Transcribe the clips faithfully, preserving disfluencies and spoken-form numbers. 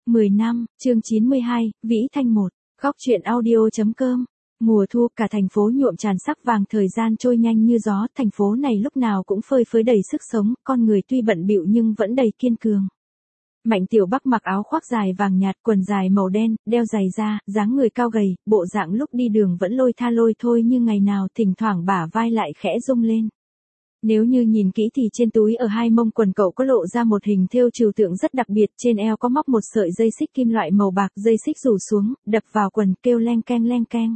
mười năm, chương chín mươi hai, Vĩ Thanh một, góc truyện audio.com. Mùa thu cả thành phố nhuộm tràn sắc vàng, thời gian trôi nhanh như gió, thành phố này lúc nào cũng phơi phới đầy sức sống, con người tuy bận bịu nhưng vẫn đầy kiên cường. Mạnh Tiểu Bắc mặc áo khoác dài vàng nhạt, quần dài màu đen, đeo giày da, dáng người cao gầy, bộ dạng lúc đi đường vẫn lôi tha lôi thôi nhưng ngày nào thỉnh thoảng bả vai lại khẽ rung lên. Nếu như nhìn kỹ thì trên túi ở hai mông quần cậu có lộ ra một hình thêu trừu tượng rất đặc biệt, trên eo có móc một sợi dây xích kim loại màu bạc, dây xích rủ xuống, đập vào quần kêu leng keng leng keng.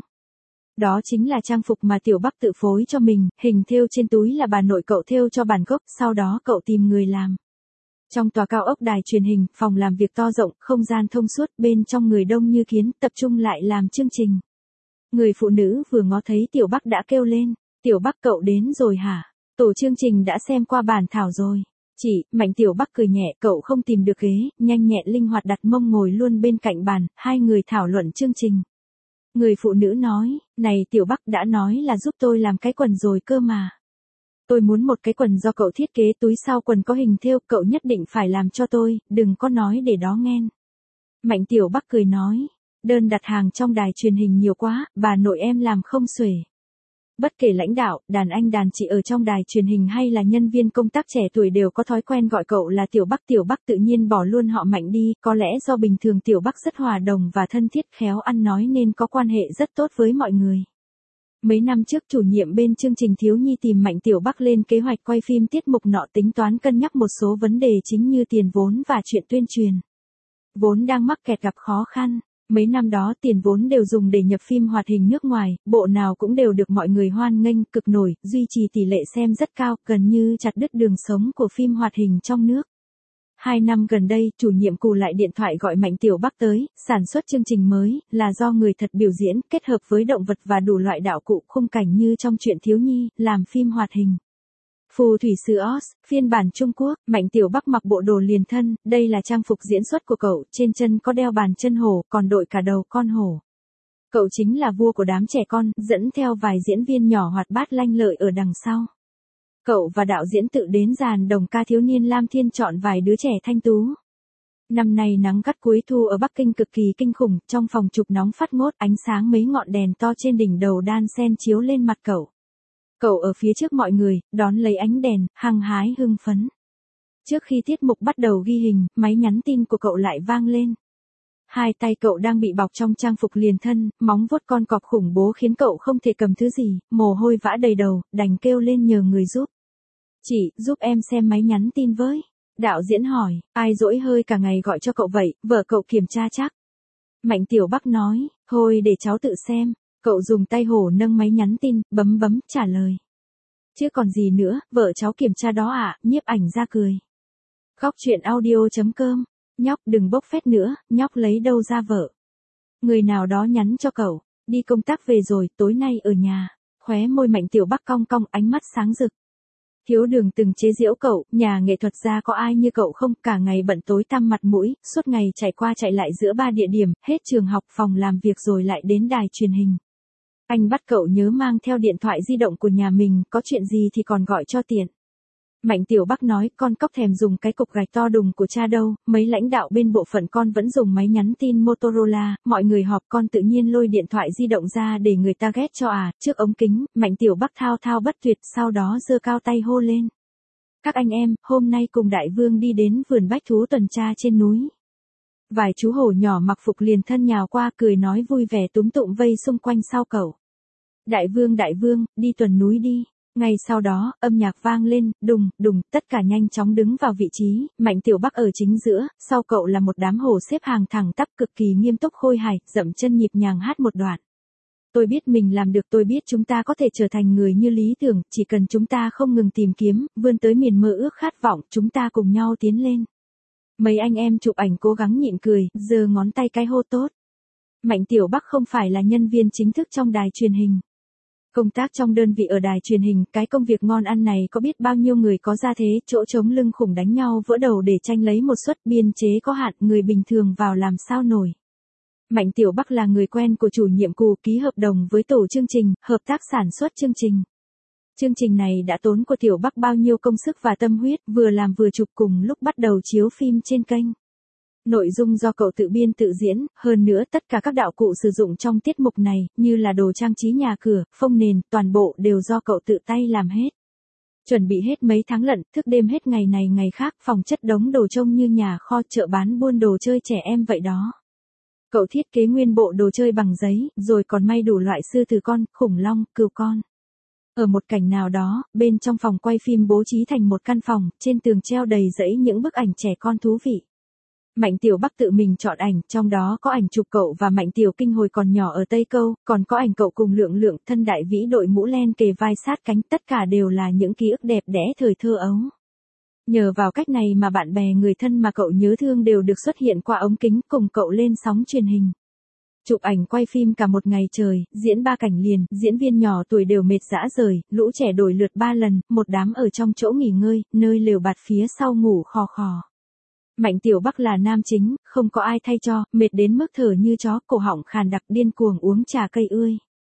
Đó chính là trang phục mà Tiểu Bắc tự phối cho mình, hình thêu trên túi là bà nội cậu thêu cho bản gốc, sau đó cậu tìm người làm. Trong tòa cao ốc đài truyền hình, phòng làm việc to rộng, không gian thông suốt, bên trong người đông như kiến, tập trung lại làm chương trình. Người phụ nữ vừa ngó thấy Tiểu Bắc đã kêu lên, Tiểu Bắc cậu đến rồi hả? Tổ chương trình đã xem qua bản thảo rồi. Chị, Mạnh Tiểu Bắc cười nhẹ, cậu không tìm được ghế, nhanh nhẹn linh hoạt đặt mông ngồi luôn bên cạnh bàn, hai người thảo luận chương trình. Người phụ nữ nói, này Tiểu Bắc đã nói là giúp tôi làm cái quần rồi cơ mà. Tôi muốn một cái quần do cậu thiết kế, túi sau quần có hình thêu, cậu nhất định phải làm cho tôi, đừng có nói để đó nghen. Mạnh Tiểu Bắc cười nói, đơn đặt hàng trong đài truyền hình nhiều quá, bà nội em làm không xuể. Bất kể lãnh đạo, đàn anh đàn chị ở trong đài truyền hình hay là nhân viên công tác trẻ tuổi đều có thói quen gọi cậu là Tiểu Bắc. Tiểu Bắc tự nhiên bỏ luôn họ Mạnh đi, có lẽ do bình thường Tiểu Bắc rất hòa đồng và thân thiết, khéo ăn nói nên có quan hệ rất tốt với mọi người. Mấy năm trước chủ nhiệm bên chương trình thiếu nhi tìm Mạnh Tiểu Bắc lên kế hoạch quay phim tiết mục nọ, tính toán cân nhắc một số vấn đề chính như tiền vốn và chuyện tuyên truyền. Vốn đang mắc kẹt gặp khó khăn. Mấy năm đó tiền vốn đều dùng để nhập phim hoạt hình nước ngoài, bộ nào cũng đều được mọi người hoan nghênh, cực nổi, duy trì tỷ lệ xem rất cao, gần như chặt đứt đường sống của phim hoạt hình trong nước. Hai năm gần đây, chủ nhiệm cù lại điện thoại gọi Mạnh Tiểu Bắc tới, sản xuất chương trình mới, là do người thật biểu diễn, kết hợp với động vật và đủ loại đạo cụ khung cảnh như trong truyện thiếu nhi, làm phim hoạt hình. Phù thủy sư Oz, phiên bản Trung Quốc. Mạnh Tiểu Bắc mặc bộ đồ liền thân, đây là trang phục diễn xuất của cậu, trên chân có đeo bàn chân hổ, còn đội cả đầu con hổ. Cậu chính là vua của đám trẻ con, dẫn theo vài diễn viên nhỏ hoạt bát lanh lợi ở đằng sau. Cậu và đạo diễn tự đến dàn đồng ca thiếu niên Lam Thiên chọn vài đứa trẻ thanh tú. Năm nay nắng gắt cuối thu ở Bắc Kinh cực kỳ kinh khủng, trong phòng chụp nóng phát ngốt, ánh sáng mấy ngọn đèn to trên đỉnh đầu đan sen chiếu lên mặt cậu. Cậu ở phía trước mọi người, đón lấy ánh đèn, hăng hái hưng phấn. Trước khi tiết mục bắt đầu ghi hình, máy nhắn tin của cậu lại vang lên. Hai tay cậu đang bị bọc trong trang phục liền thân, móng vuốt con cọp khủng bố khiến cậu không thể cầm thứ gì, mồ hôi vã đầy đầu, đành kêu lên nhờ người giúp. Chị, giúp em xem máy nhắn tin với. Đạo diễn hỏi, ai dỗi hơi cả ngày gọi cho cậu vậy, vợ cậu kiểm tra chắc. Mạnh Tiểu Bắc nói, thôi để cháu tự xem. Cậu dùng tay hổ nâng máy nhắn tin, bấm bấm, trả lời. Chứ còn gì nữa, vợ cháu kiểm tra đó ạ, à, nhiếp ảnh ra cười. Góc truyện audio.com, nhóc đừng bốc phét nữa, nhóc lấy đâu ra vợ. Người nào đó nhắn cho cậu, đi công tác về rồi, tối nay ở nhà. Khóe môi Mạnh Tiểu Bắc cong cong, ánh mắt sáng rực. Thiếu Đường từng chế giễu cậu, nhà nghệ thuật gia có ai như cậu không, cả ngày bận tối tăm mặt mũi, suốt ngày chạy qua chạy lại giữa ba địa điểm, hết trường học, phòng làm việc rồi lại đến đài truyền hình. Anh bắt cậu nhớ mang theo điện thoại di động của nhà mình, có chuyện gì thì còn gọi cho tiện. Mạnh Tiểu Bắc nói, con cóc thèm dùng cái cục gạch to đùng của cha đâu, mấy lãnh đạo bên bộ phận con vẫn dùng máy nhắn tin Motorola, mọi người họp con tự nhiên lôi điện thoại di động ra để người ta ghét cho à, trước ống kính, Mạnh Tiểu Bắc thao thao bất tuyệt, sau đó giơ cao tay hô lên. Các anh em, hôm nay cùng Đại Vương đi đến vườn bách thú tuần tra trên núi. Vài chú hổ nhỏ mặc phục liền thân nhào qua, cười nói vui vẻ túm tụm vây xung quanh sau cậu. Đại Vương Đại Vương, đi tuần núi đi. Ngay sau đó, âm nhạc vang lên, đùng, đùng, tất cả nhanh chóng đứng vào vị trí, Mạnh Tiểu Bắc ở chính giữa, sau cậu là một đám hổ xếp hàng thẳng tắp cực kỳ nghiêm túc khôi hài, dậm chân nhịp nhàng hát một đoạn. Tôi biết mình làm được, tôi biết chúng ta có thể trở thành người như lý tưởng, chỉ cần chúng ta không ngừng tìm kiếm, vươn tới miền mơ ước khát vọng, chúng ta cùng nhau tiến lên. Mấy anh em chụp ảnh cố gắng nhịn cười, giơ ngón tay cái hô tốt. Mạnh Tiểu Bắc không phải là nhân viên chính thức trong đài truyền hình. Công tác trong đơn vị ở đài truyền hình, cái công việc ngon ăn này có biết bao nhiêu người có ra thế, chỗ trống lưng khủng đánh nhau vỡ đầu để tranh lấy một suất, biên chế có hạn, người bình thường vào làm sao nổi. Mạnh Tiểu Bắc là người quen của chủ nhiệm cù, ký hợp đồng với tổ chương trình, hợp tác sản xuất chương trình. Chương trình này đã tốn của Tiểu Bắc bao nhiêu công sức và tâm huyết, vừa làm vừa chụp cùng lúc bắt đầu chiếu phim trên kênh. Nội dung do cậu tự biên tự diễn, hơn nữa tất cả các đạo cụ sử dụng trong tiết mục này, như là đồ trang trí nhà cửa, phông nền, toàn bộ đều do cậu tự tay làm hết. Chuẩn bị hết mấy tháng lận, thức đêm hết ngày này ngày khác, phòng chất đống đồ trông như nhà kho chợ bán buôn đồ chơi trẻ em vậy đó. Cậu thiết kế nguyên bộ đồ chơi bằng giấy, rồi còn may đủ loại sư tử con, khủng long, cừu con. Ở một cảnh nào đó, bên trong phòng quay phim bố trí thành một căn phòng, trên tường treo đầy dãy những bức ảnh trẻ con thú vị. Mạnh Tiểu Bắc tự mình chọn ảnh, trong đó có ảnh chụp cậu và Mạnh Tiểu Kinh hồi còn nhỏ ở Tây Câu, còn có ảnh cậu cùng Lượng Lượng, thân đại vĩ đội mũ len kề vai sát cánh, tất cả đều là những ký ức đẹp đẽ thời thơ ấu. Nhờ vào cách này mà bạn bè người thân mà cậu nhớ thương đều được xuất hiện qua ống kính cùng cậu lên sóng truyền hình. Chụp ảnh quay phim cả một ngày trời, diễn ba cảnh liền, diễn viên nhỏ tuổi đều mệt rã rời, lũ trẻ đổi lượt ba lần, một đám ở trong chỗ nghỉ ngơi, nơi lều bạt phía sau ngủ khò khò. Mạnh Tiểu Bắc là nam chính, không có ai thay cho, mệt đến mức thở như chó, cổ họng khàn đặc điên cuồng uống trà cây ươi.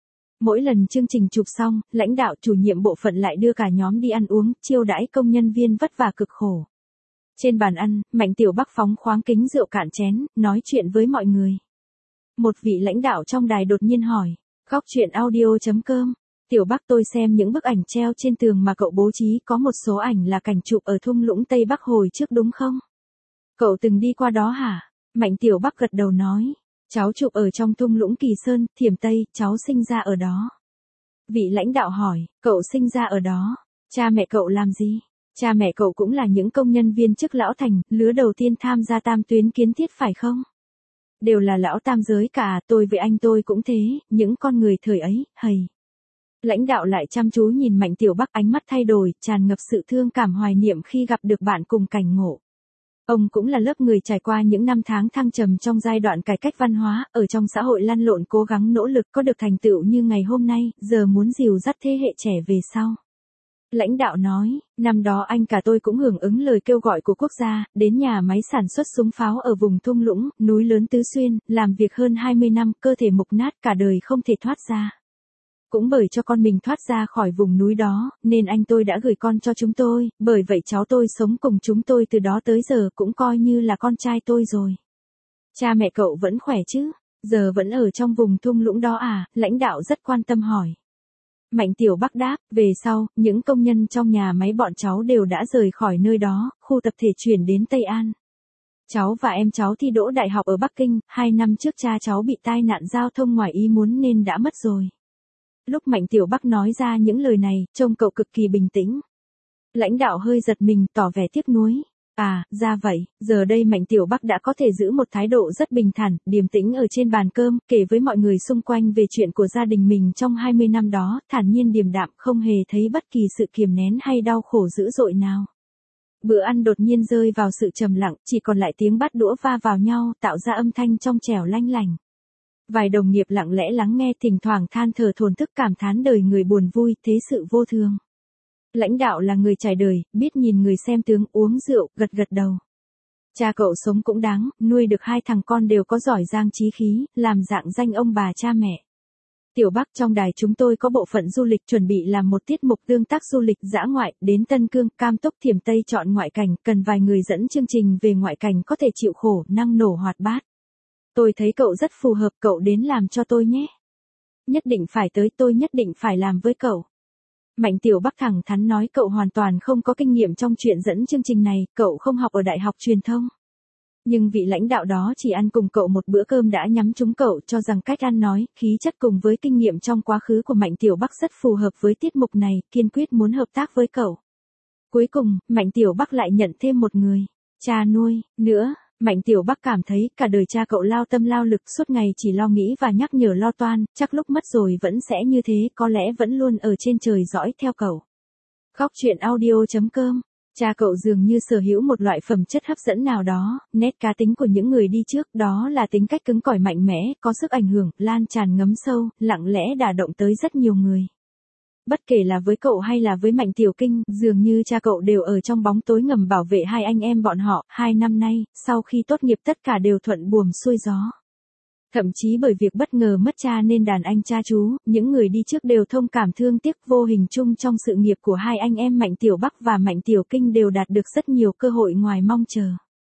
Mỗi lần chương trình chụp xong, lãnh đạo chủ nhiệm bộ phận lại đưa cả nhóm đi ăn uống, chiêu đãi công nhân viên vất vả cực khổ. Trên bàn ăn, Mạnh Tiểu Bắc phóng khoáng kính rượu cạn chén, nói chuyện với mọi người. Một vị lãnh đạo trong đài đột nhiên hỏi, góc chuyện audio chấm com, Tiểu Bắc tôi xem những bức ảnh treo trên tường mà cậu bố trí có một số ảnh là cảnh chụp ở thung lũng Tây Bắc hồi trước đúng không? Cậu từng đi qua đó hả? Mạnh Tiểu Bắc gật đầu nói, cháu chụp ở trong thung lũng Kỳ Sơn, Thiểm Tây, cháu sinh ra ở đó. Vị lãnh đạo hỏi, cậu sinh ra ở đó, cha mẹ cậu làm gì? Cha mẹ cậu cũng là những công nhân viên chức lão thành, lứa đầu tiên tham gia tam tuyến kiến thiết phải không? Đều là lão tam giới cả, tôi với anh tôi cũng thế, những con người thời ấy, hầy. Lãnh đạo lại chăm chú nhìn Mạnh Tiểu Bắc, ánh mắt thay đổi, tràn ngập sự thương cảm hoài niệm khi gặp được bạn cùng cảnh ngộ. Ông cũng là lớp người trải qua những năm tháng thăng trầm trong giai đoạn cải cách văn hóa, ở trong xã hội lăn lộn cố gắng nỗ lực có được thành tựu như ngày hôm nay, giờ muốn dìu dắt thế hệ trẻ về sau. Lãnh đạo nói, năm đó anh cả tôi cũng hưởng ứng lời kêu gọi của quốc gia, đến nhà máy sản xuất súng pháo ở vùng thung lũng, núi lớn Tứ Xuyên, làm việc hơn hai mươi năm, cơ thể mục nát cả đời không thể thoát ra. Cũng bởi cho con mình thoát ra khỏi vùng núi đó, nên anh tôi đã gửi con cho chúng tôi, bởi vậy cháu tôi sống cùng chúng tôi từ đó tới giờ cũng coi như là con trai tôi rồi. Cha mẹ cậu vẫn khỏe chứ? Giờ vẫn ở trong vùng thung lũng đó à? Lãnh đạo rất quan tâm hỏi. Mạnh Tiểu Bắc đáp, về sau, những công nhân trong nhà máy bọn cháu đều đã rời khỏi nơi đó, khu tập thể chuyển đến Tây An. Cháu và em cháu thi đỗ đại học ở Bắc Kinh, hai năm trước cha cháu bị tai nạn giao thông ngoài ý muốn nên đã mất rồi. Lúc Mạnh Tiểu Bắc nói ra những lời này, trông cậu cực kỳ bình tĩnh. Lãnh đạo hơi giật mình, tỏ vẻ tiếc nuối. À, ra vậy, giờ đây Mạnh Tiểu Bắc đã có thể giữ một thái độ rất bình thản, điềm tĩnh ở trên bàn cơm, kể với mọi người xung quanh về chuyện của gia đình mình trong hai mươi năm đó, thản nhiên điềm đạm, không hề thấy bất kỳ sự kiềm nén hay đau khổ dữ dội nào. Bữa ăn đột nhiên rơi vào sự trầm lặng, chỉ còn lại tiếng bát đũa va vào nhau, tạo ra âm thanh trong trẻo lanh lành. Vài đồng nghiệp lặng lẽ lắng nghe, thỉnh thoảng than thở thổn thức cảm thán đời người buồn vui, thế sự vô thường. Lãnh đạo là người trải đời, biết nhìn người xem tướng, uống rượu, gật gật đầu. Cha cậu sống cũng đáng, nuôi được hai thằng con đều có giỏi giang chí khí, làm dạng danh ông bà cha mẹ. Tiểu Bắc, trong đài chúng tôi có bộ phận du lịch chuẩn bị làm một tiết mục tương tác du lịch dã ngoại, đến Tân Cương, Cam Túc, Thiểm Tây chọn ngoại cảnh, cần vài người dẫn chương trình về ngoại cảnh có thể chịu khổ, năng nổ hoạt bát. Tôi thấy cậu rất phù hợp, cậu đến làm cho tôi nhé. Nhất định phải tới, tôi nhất định phải làm với cậu. Mạnh Tiểu Bắc thẳng thắn nói, cậu hoàn toàn không có kinh nghiệm trong chuyện dẫn chương trình này, cậu không học ở đại học truyền thông. Nhưng vị lãnh đạo đó chỉ ăn cùng cậu một bữa cơm đã nhắm trúng cậu, cho rằng cách ăn nói, khí chất cùng với kinh nghiệm trong quá khứ của Mạnh Tiểu Bắc rất phù hợp với tiết mục này, kiên quyết muốn hợp tác với cậu. Cuối cùng, Mạnh Tiểu Bắc lại nhận thêm một người, cha nuôi, nữa. Mạnh Tiểu Bắc cảm thấy cả đời cha cậu lao tâm lao lực suốt ngày chỉ lo nghĩ và nhắc nhở lo toan, chắc lúc mất rồi vẫn sẽ như thế, có lẽ vẫn luôn ở trên trời dõi theo cậu. Góc chuyện audio chấm com. Cha cậu dường như sở hữu một loại phẩm chất hấp dẫn nào đó, nét cá tính của những người đi trước, đó là tính cách cứng cỏi mạnh mẽ, có sức ảnh hưởng, lan tràn ngấm sâu, lặng lẽ đả động tới rất nhiều người. Bất kể là với cậu hay là với Mạnh Tiểu Kinh, dường như cha cậu đều ở trong bóng tối ngầm bảo vệ hai anh em bọn họ, hai năm nay, sau khi tốt nghiệp tất cả đều thuận buồm xuôi gió. Thậm chí bởi việc bất ngờ mất cha nên đàn anh cha chú, những người đi trước đều thông cảm thương tiếc, vô hình chung trong sự nghiệp của hai anh em Mạnh Tiểu Bắc và Mạnh Tiểu Kinh đều đạt được rất nhiều cơ hội ngoài mong chờ.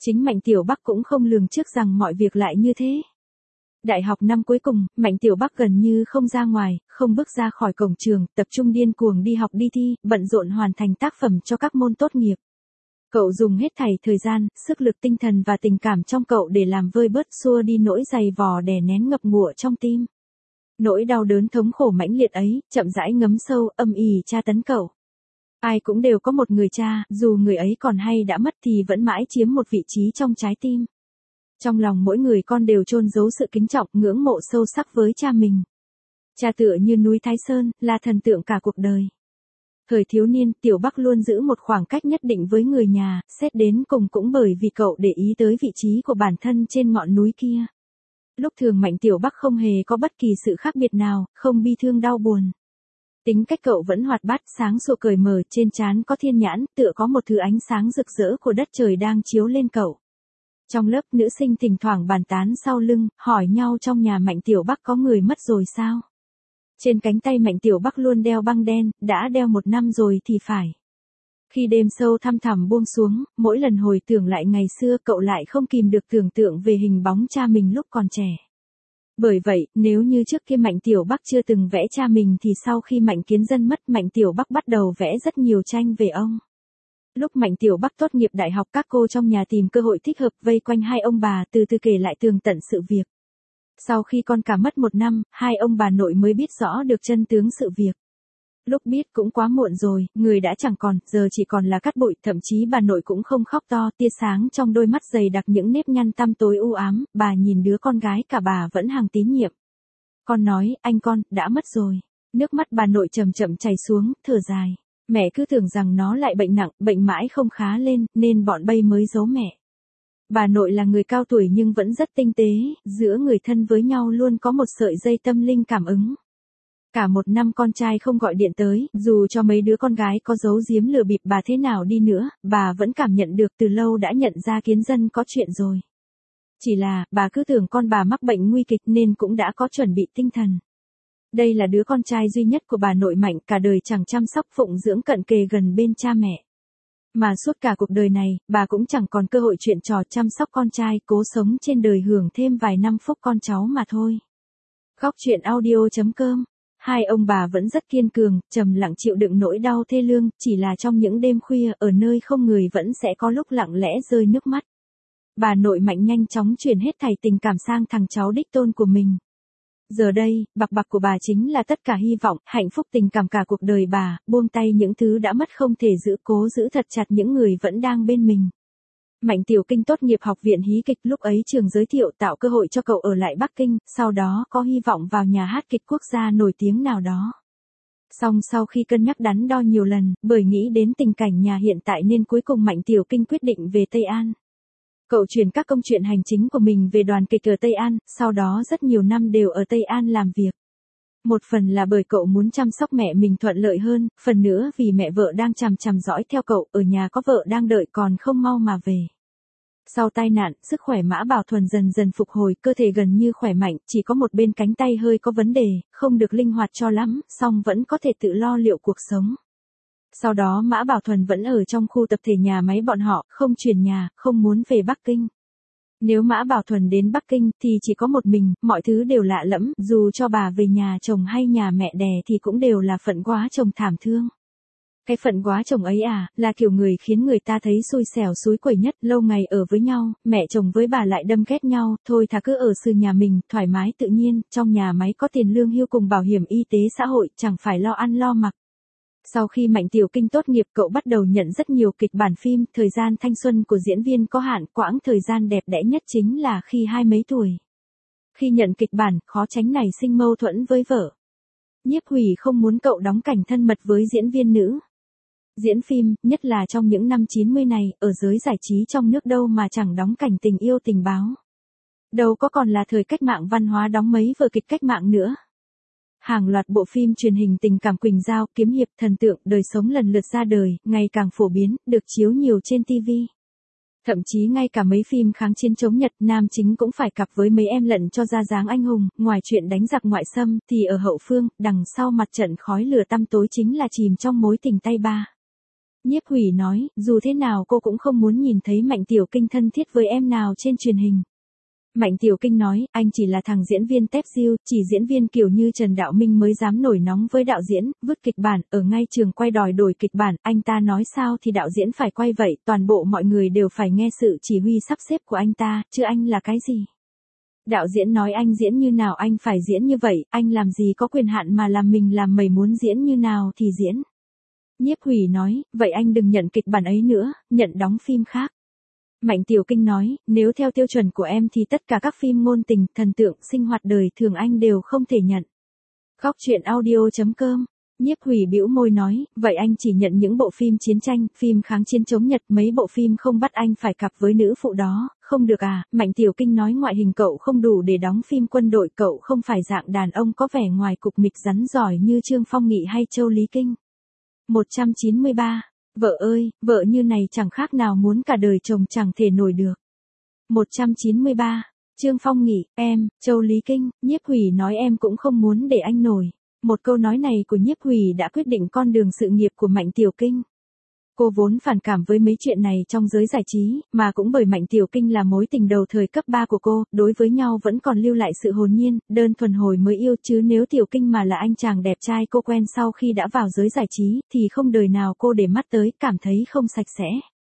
Chính Mạnh Tiểu Bắc cũng không lường trước rằng mọi việc lại như thế. Đại học năm cuối cùng, Mạnh Tiểu Bắc gần như không ra ngoài, không bước ra khỏi cổng trường, tập trung điên cuồng đi học đi thi, bận rộn hoàn thành tác phẩm cho các môn tốt nghiệp. Cậu dùng hết thảy thời gian, sức lực tinh thần và tình cảm trong cậu để làm vơi bớt xua đi nỗi dày vò đè nén ngập ngụa trong tim. Nỗi đau đớn thống khổ mãnh liệt ấy, chậm rãi ngấm sâu, âm ỉ tra tấn cậu. Ai cũng đều có một người cha, dù người ấy còn hay đã mất thì vẫn mãi chiếm một vị trí trong trái tim. Trong lòng mỗi người con đều chôn giấu sự kính trọng, ngưỡng mộ sâu sắc với cha mình. Cha tựa như núi Thái Sơn, là thần tượng cả cuộc đời. Thời thiếu niên, Tiểu Bắc luôn giữ một khoảng cách nhất định với người nhà, xét đến cùng cũng bởi vì cậu để ý tới vị trí của bản thân trên ngọn núi kia. Lúc thường Mạnh Tiểu Bắc không hề có bất kỳ sự khác biệt nào, không bi thương đau buồn. Tính cách cậu vẫn hoạt bát, sáng sủa cởi mở, trên trán có thiên nhãn, tựa có một thứ ánh sáng rực rỡ của đất trời đang chiếu lên cậu. Trong lớp, nữ sinh thỉnh thoảng bàn tán sau lưng, hỏi nhau trong nhà Mạnh Tiểu Bắc có người mất rồi sao? Trên cánh tay Mạnh Tiểu Bắc luôn đeo băng đen, đã đeo một năm rồi thì phải. Khi đêm sâu thăm thẳm buông xuống, mỗi lần hồi tưởng lại ngày xưa cậu lại không kìm được tưởng tượng về hình bóng cha mình lúc còn trẻ. Bởi vậy, nếu như trước kia Mạnh Tiểu Bắc chưa từng vẽ cha mình thì sau khi Mạnh Kiến Dân mất, Mạnh Tiểu Bắc bắt đầu vẽ rất nhiều tranh về ông. Lúc Mạnh Tiểu Bắc tốt nghiệp đại học, các cô trong nhà tìm cơ hội thích hợp vây quanh hai ông bà, từ từ kể lại tường tận sự việc. Sau khi con cả mất một năm, hai ông bà nội mới biết rõ được chân tướng sự việc. Lúc biết cũng quá muộn rồi, người đã chẳng còn, giờ chỉ còn là cát bụi, thậm chí bà nội cũng không khóc to, tia sáng trong đôi mắt dày đặc những nếp nhăn tăm tối u ám, bà nhìn đứa con gái cả bà vẫn hằng tín nhiệm. Con nói, anh con, đã mất rồi. Nước mắt bà nội chậm chậm chảy xuống, thở dài. Mẹ cứ tưởng rằng nó lại bệnh nặng, bệnh mãi không khá lên, nên bọn bay mới giấu mẹ. Bà nội là người cao tuổi nhưng vẫn rất tinh tế, giữa người thân với nhau luôn có một sợi dây tâm linh cảm ứng. Cả một năm con trai không gọi điện tới, dù cho mấy đứa con gái có giấu giếm lừa bịp bà thế nào đi nữa, bà vẫn cảm nhận được từ lâu đã nhận ra Kiến Dân có chuyện rồi. Chỉ là, bà cứ tưởng con bà mắc bệnh nguy kịch nên cũng đã có chuẩn bị tinh thần. Đây là đứa con trai duy nhất của bà nội Mạnh, cả đời chẳng chăm sóc phụng dưỡng cận kề gần bên cha mẹ. Mà suốt cả cuộc đời này, bà cũng chẳng còn cơ hội chuyện trò chăm sóc con trai, cố sống trên đời hưởng thêm vài năm phúc con cháu mà thôi. Góc truyện audio chấm com. Hai ông bà vẫn rất kiên cường, trầm lặng chịu đựng nỗi đau thê lương, chỉ là trong những đêm khuya, ở nơi không người vẫn sẽ có lúc lặng lẽ rơi nước mắt. Bà nội Mạnh nhanh chóng chuyển hết thảy tình cảm sang thằng cháu đích tôn của mình. Giờ đây, bạc bạc của bà chính là tất cả hy vọng, hạnh phúc tình cảm cả cuộc đời bà, buông tay những thứ đã mất không thể giữ, cố giữ thật chặt những người vẫn đang bên mình. Mạnh Tiểu Kinh tốt nghiệp học viện hí kịch, lúc ấy trường giới thiệu tạo cơ hội cho cậu ở lại Bắc Kinh, sau đó có hy vọng vào nhà hát kịch quốc gia nổi tiếng nào đó. Song sau khi cân nhắc đắn đo nhiều lần, bởi nghĩ đến tình cảnh nhà hiện tại nên cuối cùng Mạnh Tiểu Kinh quyết định về Tây An. Cậu chuyển các công chuyện hành chính của mình về đoàn kịch ở Tây An, sau đó rất nhiều năm đều ở Tây An làm việc. Một phần là bởi cậu muốn chăm sóc mẹ mình thuận lợi hơn, phần nữa vì mẹ vợ đang chằm chằm dõi theo cậu, ở nhà có vợ đang đợi còn không mau mà về. Sau tai nạn, sức khỏe Mã Bảo Thuần dần dần phục hồi, cơ thể gần như khỏe mạnh, chỉ có một bên cánh tay hơi có vấn đề, không được linh hoạt cho lắm, song vẫn có thể tự lo liệu cuộc sống. Sau đó Mã Bảo Thuần vẫn ở trong khu tập thể nhà máy bọn họ, không chuyển nhà, không muốn về Bắc Kinh. Nếu Mã Bảo Thuần đến Bắc Kinh thì chỉ có một mình, mọi thứ đều lạ lẫm, dù cho bà về nhà chồng hay nhà mẹ đẻ thì cũng đều là phận quá chồng thảm thương. Cái phận quá chồng ấy à, là kiểu người khiến người ta thấy xui xẻo xúi quẩy nhất, lâu ngày ở với nhau, mẹ chồng với bà lại đâm ghét nhau, thôi thà cứ ở sư nhà mình, thoải mái tự nhiên, trong nhà máy có tiền lương hưu cùng bảo hiểm y tế xã hội, chẳng phải lo ăn lo mặc. Sau khi Mạnh Tiểu Kinh tốt nghiệp, cậu bắt đầu nhận rất nhiều kịch bản phim, thời gian thanh xuân của diễn viên có hạn, quãng thời gian đẹp đẽ nhất chính là khi hai mấy tuổi. Khi nhận kịch bản, khó tránh nảy sinh mâu thuẫn với vợ. Nhiếp Hủy không muốn cậu đóng cảnh thân mật với diễn viên nữ. Diễn phim, nhất là trong những năm chín mươi này, ở giới giải trí trong nước đâu mà chẳng đóng cảnh tình yêu tình báo. Đâu có còn là thời cách mạng văn hóa đóng mấy vở kịch cách mạng nữa. Hàng loạt bộ phim truyền hình tình cảm Quỳnh Giao, kiếm hiệp, thần tượng, đời sống lần lượt ra đời, ngày càng phổ biến, được chiếu nhiều trên ti vi. Thậm chí ngay cả mấy phim kháng chiến chống Nhật, nam chính cũng phải cặp với mấy em lận cho ra dáng anh hùng, ngoài chuyện đánh giặc ngoại xâm, thì ở hậu phương, đằng sau mặt trận khói lửa tăm tối chính là chìm trong mối tình tay ba. Nhiếp Hủy nói, dù thế nào cô cũng không muốn nhìn thấy Mạnh Tiểu Kinh thân thiết với em nào trên truyền hình. Mạnh Tiểu Kinh nói, anh chỉ là thằng diễn viên tép diêu, chỉ diễn viên kiểu như Trần Đạo Minh mới dám nổi nóng với đạo diễn, vứt kịch bản, ở ngay trường quay đòi đổi kịch bản, anh ta nói sao thì đạo diễn phải quay vậy, toàn bộ mọi người đều phải nghe sự chỉ huy sắp xếp của anh ta, chứ anh là cái gì? Đạo diễn nói anh diễn như nào anh phải diễn như vậy, anh làm gì có quyền hạn mà làm mình làm mày muốn diễn như nào thì diễn. Nhiếp Hủy nói, vậy anh đừng nhận kịch bản ấy nữa, nhận đóng phim khác. Mạnh Tiểu Kinh nói, nếu theo tiêu chuẩn của em thì tất cả các phim ngôn tình, thần tượng, sinh hoạt đời thường anh đều không thể nhận. Góc truyện audio chấm com. Nhiếp Hủy bĩu môi nói, vậy anh chỉ nhận những bộ phim chiến tranh, phim kháng chiến chống Nhật, mấy bộ phim không bắt anh phải cặp với nữ phụ đó, không được à? Mạnh Tiểu Kinh nói ngoại hình cậu không đủ để đóng phim quân đội, cậu không phải dạng đàn ông có vẻ ngoài cục mịch rắn giỏi như Trương Phong Nghị hay Châu Lý Kinh. một trăm chín mươi ba. Vợ ơi, vợ như này chẳng khác nào muốn cả đời chồng chẳng thể nổi được. một trăm chín mươi ba. Trương Phong Nghị, em, Châu Lý Kinh, Nhiếp Hủy nói em cũng không muốn để anh nổi. Một câu nói này của Nhiếp Hủy đã quyết định con đường sự nghiệp của Mạnh Tiểu Kinh. Cô vốn phản cảm với mấy chuyện này trong giới giải trí, mà cũng bởi Mạnh Tiểu Kinh là mối tình đầu thời cấp ba của cô, đối với nhau vẫn còn lưu lại sự hồn nhiên, đơn thuần hồi mới yêu, chứ nếu Tiểu Kinh mà là anh chàng đẹp trai cô quen sau khi đã vào giới giải trí, thì không đời nào cô để mắt tới, cảm thấy không sạch sẽ.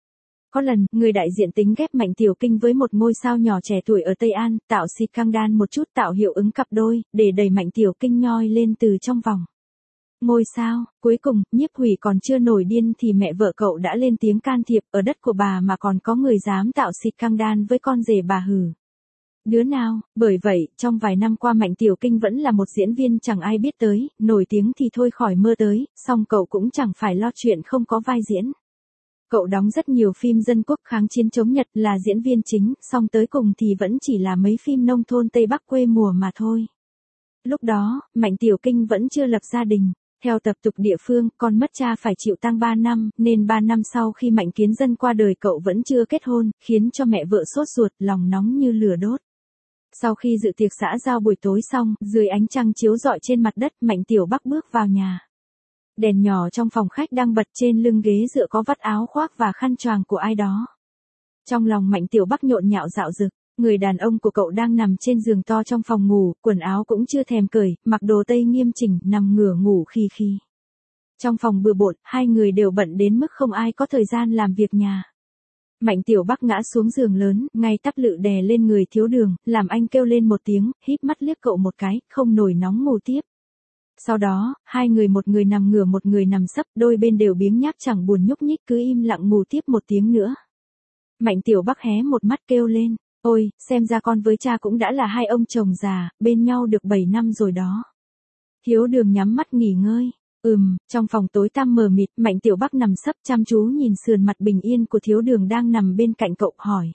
Có lần, người đại diện tính ghép Mạnh Tiểu Kinh với một ngôi sao nhỏ trẻ tuổi ở Tây An, tạo xịt căng đan một chút, tạo hiệu ứng cặp đôi, để đẩy Mạnh Tiểu Kinh nhoi lên từ trong vòng. Ngôi sao, cuối cùng, Nhiếp Hủy còn chưa nổi điên thì mẹ vợ cậu đã lên tiếng can thiệp, ở đất của bà mà còn có người dám tạo xịt căng đan với con rể bà hử. Đứa nào, bởi vậy, trong vài năm qua Mạnh Tiểu Kinh vẫn là một diễn viên chẳng ai biết tới, nổi tiếng thì thôi khỏi mơ tới, song cậu cũng chẳng phải lo chuyện không có vai diễn. Cậu đóng rất nhiều phim dân quốc kháng chiến chống Nhật là diễn viên chính, song tới cùng thì vẫn chỉ là mấy phim nông thôn Tây Bắc quê mùa mà thôi. Lúc đó, Mạnh Tiểu Kinh vẫn chưa lập gia đình. Theo tập tục địa phương, con mất cha phải chịu tang ba năm, nên ba năm sau khi Mạnh Kiến Dân qua đời cậu vẫn chưa kết hôn, khiến cho mẹ vợ sốt ruột, lòng nóng như lửa đốt. Sau khi dự tiệc xã giao buổi tối xong, dưới ánh trăng chiếu rọi trên mặt đất, Mạnh Tiểu Bắc bước vào nhà. Đèn nhỏ trong phòng khách đang bật, trên lưng ghế dựa có vắt áo khoác và khăn choàng của ai đó. Trong lòng Mạnh Tiểu Bắc nhộn nhạo dạo dực. Người đàn ông của cậu đang nằm trên giường to trong phòng ngủ, quần áo cũng chưa thèm cởi, mặc đồ tây nghiêm chỉnh, nằm ngửa ngủ khi khi. Trong phòng bừa bộn, hai người đều bận đến mức không ai có thời gian làm việc nhà. Mạnh Tiểu Bắc ngã xuống giường lớn, ngay tắp lự đè lên người Thiếu Đường, làm anh kêu lên một tiếng, híp mắt liếc cậu một cái, không nổi nóng ngủ tiếp. Sau đó, hai người một người nằm ngửa một người nằm sấp, đôi bên đều biếng nhác chẳng buồn nhúc nhích, cứ im lặng ngủ tiếp một tiếng nữa. Mạnh Tiểu Bắc hé một mắt kêu lên. Ôi, xem ra con với cha cũng đã là hai ông chồng già, bên nhau được bảy năm rồi đó. Thiếu Đường nhắm mắt nghỉ ngơi. Ừm, trong phòng tối tăm mờ mịt, Mạnh Tiểu Bắc nằm sấp chăm chú nhìn sườn mặt bình yên của Thiếu Đường đang nằm bên cạnh cậu, hỏi.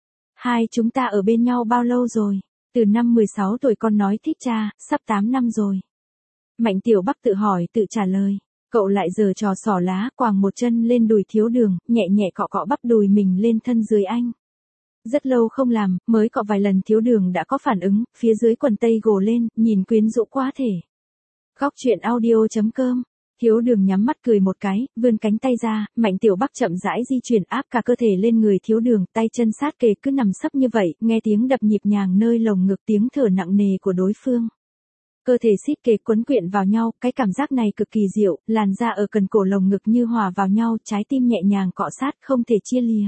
Hai chúng ta ở bên nhau bao lâu rồi? Từ năm mười sáu tuổi con nói thích cha, sắp tám năm rồi. Mạnh Tiểu Bắc tự hỏi tự trả lời. Cậu lại giở trò xỏ lá, quàng một chân lên đùi Thiếu Đường, nhẹ nhẹ cọ cọ bắp đùi mình lên thân dưới anh. Rất lâu không làm, mới cọ vài lần Thiếu Đường đã có phản ứng, phía dưới quần tây gồ lên, nhìn quyến rũ quá thể. Góc truyện audio chấm com. Thiếu Đường nhắm mắt cười một cái, vươn cánh tay ra, Mạnh Tiểu Bắc chậm rãi di chuyển áp cả cơ thể lên người Thiếu Đường, tay chân sát kề cứ nằm sấp như vậy, nghe tiếng đập nhịp nhàng nơi lồng ngực, tiếng thở nặng nề của đối phương. Cơ thể xít kề quấn quyện vào nhau, cái cảm giác này cực kỳ diệu, làn da ở cần cổ lồng ngực như hòa vào nhau, trái tim nhẹ nhàng cọ sát không thể chia lìa.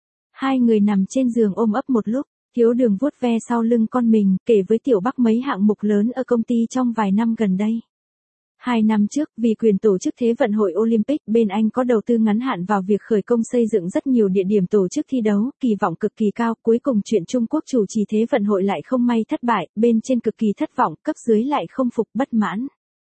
Hai người nằm trên giường ôm ấp một lúc, Thiếu Đường vuốt ve sau lưng con mình, kể với Tiểu Bắc mấy hạng mục lớn ở công ty trong vài năm gần đây. Hai năm trước, vì quyền tổ chức Thế vận hội Olympic, bên anh có đầu tư ngắn hạn vào việc khởi công xây dựng rất nhiều địa điểm tổ chức thi đấu, kỳ vọng cực kỳ cao, cuối cùng chuyện Trung Quốc chủ trì Thế vận hội lại không may thất bại, bên trên cực kỳ thất vọng, cấp dưới lại không phục, bất mãn.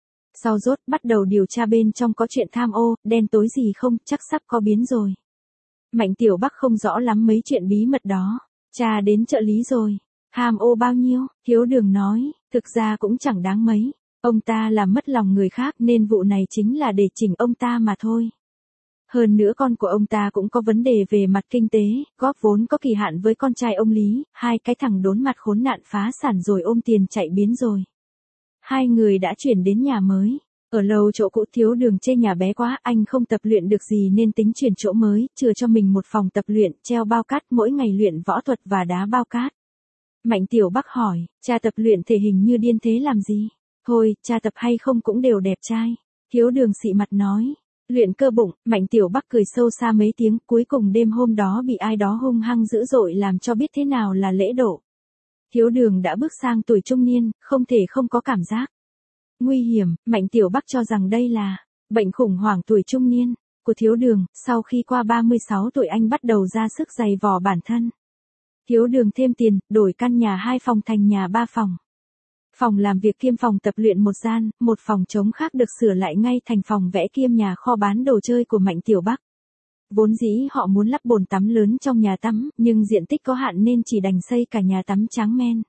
Sau rốt, bắt đầu điều tra bên trong có chuyện tham ô, đen tối gì không, chắc sắp có biến rồi. Mạnh Tiểu Bắc không rõ lắm mấy chuyện bí mật đó. Cha đến trợ lý rồi. Tham ô bao nhiêu? Thiếu Đường nói, thực ra cũng chẳng đáng mấy. Ông ta làm mất lòng người khác nên vụ này chính là để chỉnh ông ta mà thôi. Hơn nữa con của ông ta cũng có vấn đề về mặt kinh tế, góp vốn có kỳ hạn với con trai ông Lý, hai cái thằng đốn mặt khốn nạn phá sản rồi ôm tiền chạy biến rồi. Hai người đã chuyển đến nhà mới. Ở lầu chỗ cũ Thiếu Đường chê nhà bé quá, anh không tập luyện được gì nên tính chuyển chỗ mới, chừa cho mình một phòng tập luyện, treo bao cát mỗi ngày luyện võ thuật và đá bao cát. Mạnh Tiểu Bắc hỏi, cha tập luyện thể hình như điên thế làm gì? Thôi, cha tập hay không cũng đều đẹp trai. Thiếu Đường xị mặt nói, luyện cơ bụng. Mạnh Tiểu Bắc cười sâu xa mấy tiếng, cuối cùng đêm hôm đó bị ai đó hung hăng dữ dội làm cho biết thế nào là lễ độ. Thiếu Đường đã bước sang tuổi trung niên, không thể không có cảm giác nguy hiểm. Mạnh Tiểu Bắc cho rằng đây là bệnh khủng hoảng tuổi trung niên của Thiếu Đường. Sau khi qua ba mươi sáu tuổi anh bắt đầu ra sức giày vò bản thân. Thiếu Đường thêm tiền, đổi căn nhà hai phòng thành nhà ba phòng. Phòng làm việc kiêm phòng tập luyện một gian, một phòng trống khác được sửa lại ngay thành phòng vẽ kiêm nhà kho bán đồ chơi của Mạnh Tiểu Bắc. Vốn dĩ họ muốn lắp bồn tắm lớn trong nhà tắm, nhưng diện tích có hạn nên chỉ đành xây cả nhà tắm tráng men.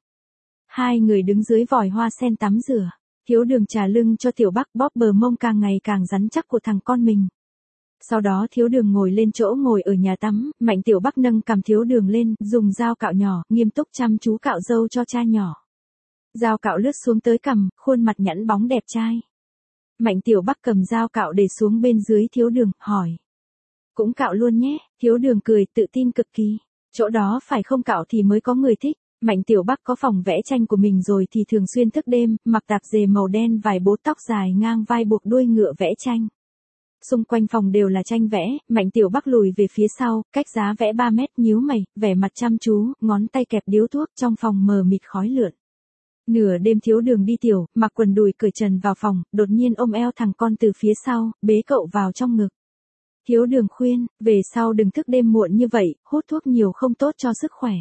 Hai người đứng dưới vòi hoa sen tắm rửa. Thiếu Đường trà lưng cho Tiểu Bắc, bóp bờ mông càng ngày càng rắn chắc của thằng con mình. Sau đó Thiếu Đường ngồi lên chỗ ngồi ở nhà tắm, Mạnh Tiểu Bắc nâng cằm Thiếu Đường lên, dùng dao cạo nhỏ, nghiêm túc chăm chú cạo râu cho cha nhỏ. Dao cạo lướt xuống tới cằm, khuôn mặt nhẵn bóng đẹp trai. Mạnh Tiểu Bắc cầm dao cạo để xuống bên dưới Thiếu Đường, hỏi. Cũng cạo luôn nhé. Thiếu Đường cười, tự tin cực kỳ. Chỗ đó phải không cạo thì mới có người thích. Mạnh Tiểu Bắc có phòng vẽ tranh của mình rồi thì thường xuyên thức đêm, mặc tạp dề màu đen vài bố tóc dài ngang vai buộc đuôi ngựa vẽ tranh. Xung quanh phòng đều là tranh vẽ. Mạnh Tiểu Bắc lùi về phía sau, cách giá vẽ ba mét, nhíu mày, vẻ mặt chăm chú, ngón tay kẹp điếu thuốc, trong phòng mờ mịt khói lượn. Nửa đêm Thiếu Đường đi tiểu, mặc quần đùi cởi trần vào phòng, đột nhiên ôm eo thằng con từ phía sau, bế cậu vào trong ngực. Thiếu Đường khuyên, về sau đừng thức đêm muộn như vậy, hút thuốc nhiều không tốt cho sức khỏe.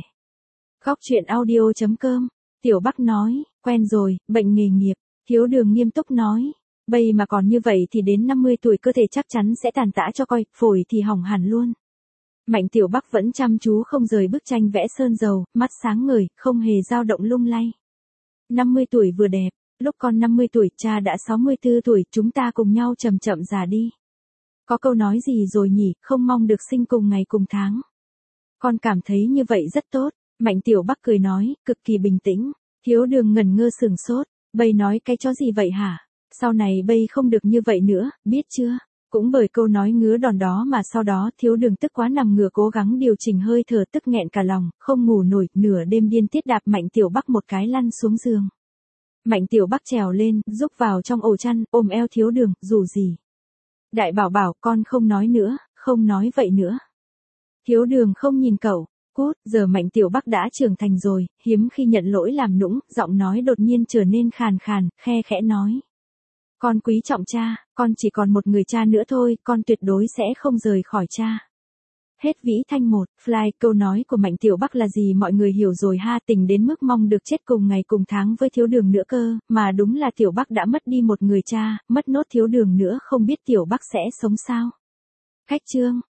Góc truyện audio chấm com. Tiểu Bắc nói, quen rồi, bệnh nghề nghiệp. Thiếu Đường nghiêm túc nói, bây mà còn như vậy thì đến năm mươi tuổi cơ thể chắc chắn sẽ tàn tã cho coi, phổi thì hỏng hẳn luôn. Mạnh Tiểu Bắc vẫn chăm chú không rời bức tranh vẽ sơn dầu, mắt sáng ngời, không hề dao động lung lay. năm mươi tuổi vừa đẹp, lúc con năm mươi tuổi, cha đã sáu mươi tư tuổi, chúng ta cùng nhau chậm chậm già đi. Có câu nói gì rồi nhỉ, không mong được sinh cùng ngày cùng tháng. Con cảm thấy như vậy rất tốt. Mạnh Tiểu Bắc cười nói, cực kỳ bình tĩnh. Thiếu Đường ngẩn ngơ sửng sốt, bây nói cái chó gì vậy hả? Sau này bây không được như vậy nữa, biết chưa? Cũng bởi câu nói ngứa đòn đó mà sau đó Thiếu Đường tức quá nằm ngửa cố gắng điều chỉnh hơi thở, tức nghẹn cả lòng, không ngủ nổi, nửa đêm điên tiết đạp Mạnh Tiểu Bắc một cái lăn xuống giường. Mạnh Tiểu Bắc trèo lên, rúc vào trong ổ chăn, ôm eo Thiếu Đường, dù gì. Đại bảo bảo, con không nói nữa, không nói vậy nữa. Thiếu Đường không nhìn cậu, cút, giờ Mạnh Tiểu Bắc đã trưởng thành rồi, hiếm khi nhận lỗi làm nũng, giọng nói đột nhiên trở nên khàn khàn, khe khẽ nói. Con quý trọng cha, con chỉ còn một người cha nữa thôi, con tuyệt đối sẽ không rời khỏi cha. Hết Vĩ Thanh một, Fly, câu nói của Mạnh Tiểu Bắc là gì mọi người hiểu rồi ha, tình đến mức mong được chết cùng ngày cùng tháng với Thiếu Đường nữa cơ, mà đúng là Tiểu Bắc đã mất đi một người cha, mất nốt Thiếu Đường nữa không biết Tiểu Bắc sẽ sống sao. Khách chương.